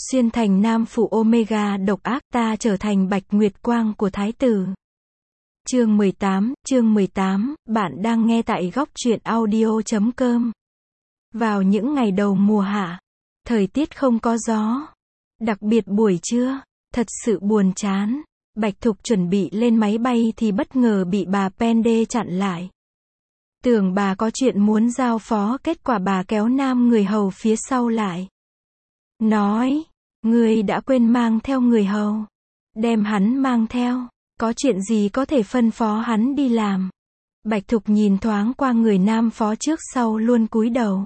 Xuyên thành nam phụ Omega độc ác, ta trở thành bạch nguyệt quang của thái tử. Chương 18, bạn đang nghe tại góc truyện audio.com. Vào những ngày đầu mùa hạ, thời tiết không có gió, đặc biệt buổi trưa, thật sự buồn chán. Bạch Thục chuẩn bị lên máy bay thì bất ngờ bị bà Pende chặn lại. Tưởng bà có chuyện muốn giao phó, kết quả bà kéo nam người hầu phía sau lại. Nói, ngươi đã quên mang theo người hầu. Đem hắn mang theo, có chuyện gì có thể phân phó hắn đi làm. Bạch Thục nhìn thoáng qua người nam phó trước sau luôn cúi đầu.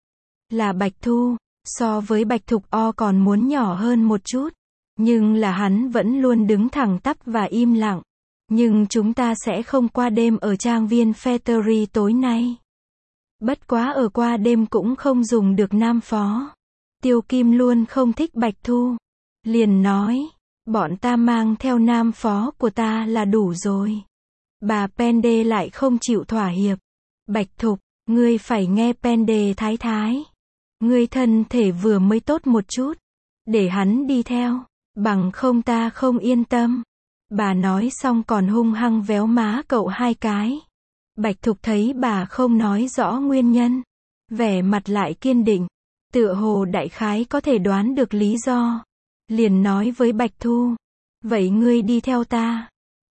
Là Bạch Thu, so với Bạch Thục O còn muốn nhỏ hơn một chút. Nhưng là hắn vẫn luôn đứng thẳng tắp và im lặng. Nhưng chúng ta sẽ không qua đêm ở trang viên Factory tối nay. Bất quá ở qua đêm cũng không dùng được nam phó. Tiêu Kim luôn không thích Bạch Thu. Liền nói, bọn ta mang theo nam phó của ta là đủ rồi. Bà Pende lại không chịu thỏa hiệp. Bạch Thục, ngươi phải nghe Pende thái thái. Ngươi thân thể vừa mới tốt một chút. Để hắn đi theo. Bằng không ta không yên tâm. Bà nói xong còn hung hăng véo má cậu hai cái. Bạch Thục thấy bà không nói rõ nguyên nhân. Vẻ mặt lại kiên định. Tựa hồ đại khái có thể đoán được lý do. Liền nói với Bạch Thu. Vậy ngươi đi theo ta.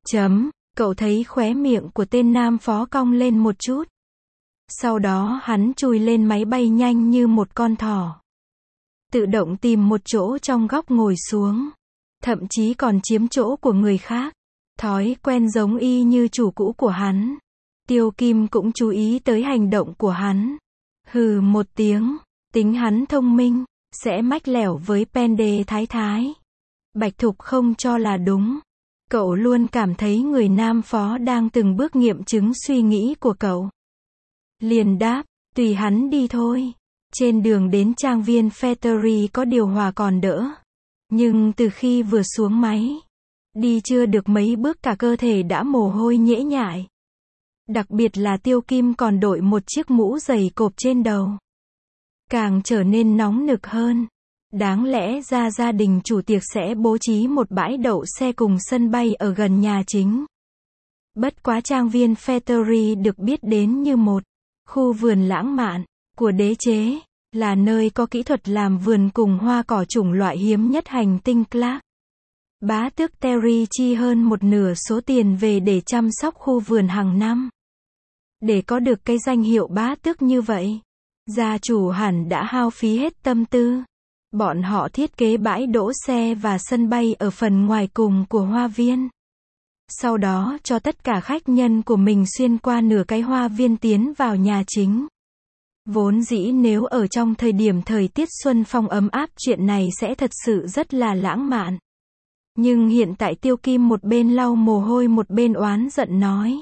Cậu thấy khóe miệng của tên nam phó cong lên một chút. Sau đó hắn chui lên máy bay nhanh như một con thỏ. Tự động tìm một chỗ trong góc ngồi xuống. Thậm chí còn chiếm chỗ của người khác. Thói quen giống y như chủ cũ của hắn. Tiêu Kim cũng chú ý tới hành động của hắn. Hừ một tiếng. Tính hắn thông minh. Sẽ mách lẻo với Pende thái thái. Bạch Thục không cho là đúng. Cậu luôn cảm thấy người nam phó đang từng bước nghiệm chứng suy nghĩ của cậu. Liền đáp, tùy hắn đi thôi. Trên đường đến trang viên Factory có điều hòa còn đỡ. Nhưng từ khi vừa xuống máy, đi chưa được mấy bước cả cơ thể đã mồ hôi nhễ nhại. Đặc biệt là Tiêu Kim còn đội một chiếc mũ dày cộp trên đầu. Càng trở nên nóng nực hơn. Đáng lẽ ra gia đình chủ tiệc sẽ bố trí một bãi đậu xe cùng sân bay ở gần nhà chính. Bất quá trang viên Factory được biết đến như một khu vườn lãng mạn của đế chế, là nơi có kỹ thuật làm vườn cùng hoa cỏ chủng loại hiếm nhất hành tinh Clark. Bá tước Terry chi hơn một nửa số tiền về để chăm sóc khu vườn hàng năm. Để có được cái danh hiệu bá tước như vậy, gia chủ hẳn đã hao phí hết tâm tư. Bọn họ thiết kế bãi đỗ xe và sân bay ở phần ngoài cùng của hoa viên. Sau đó cho tất cả khách nhân của mình xuyên qua nửa cái hoa viên tiến vào nhà chính. Vốn dĩ nếu ở trong thời điểm thời tiết xuân phong ấm áp, chuyện này sẽ thật sự rất là lãng mạn. Nhưng hiện tại Tiêu Kim một bên lau mồ hôi một bên oán giận nói.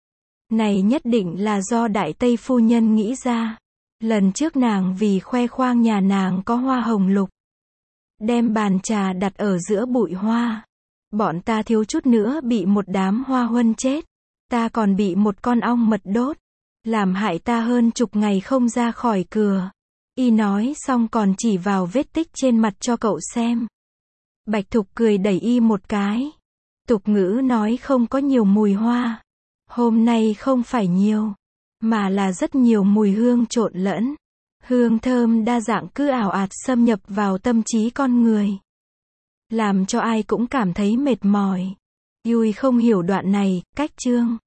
Này nhất định là do Đại Tây phu nhân nghĩ ra. Lần trước nàng vì khoe khoang nhà nàng có hoa hồng lục. Đem bàn trà đặt ở giữa bụi hoa. Bọn ta thiếu chút nữa bị một đám hoa huân chết. Ta còn bị một con ong mật đốt. Làm hại ta hơn chục ngày không ra khỏi cửa. Y nói xong còn chỉ vào vết tích trên mặt cho cậu xem. Bạch Thục cười đẩy y một cái. Tục ngữ nói không có nhiều mùi hoa. Hôm nay không phải nhiều, mà là rất nhiều mùi hương trộn lẫn. Hương thơm đa dạng cứ ảo ạt xâm nhập vào tâm trí con người. Làm cho ai cũng cảm thấy mệt mỏi. Yui không hiểu đoạn này, cách chương.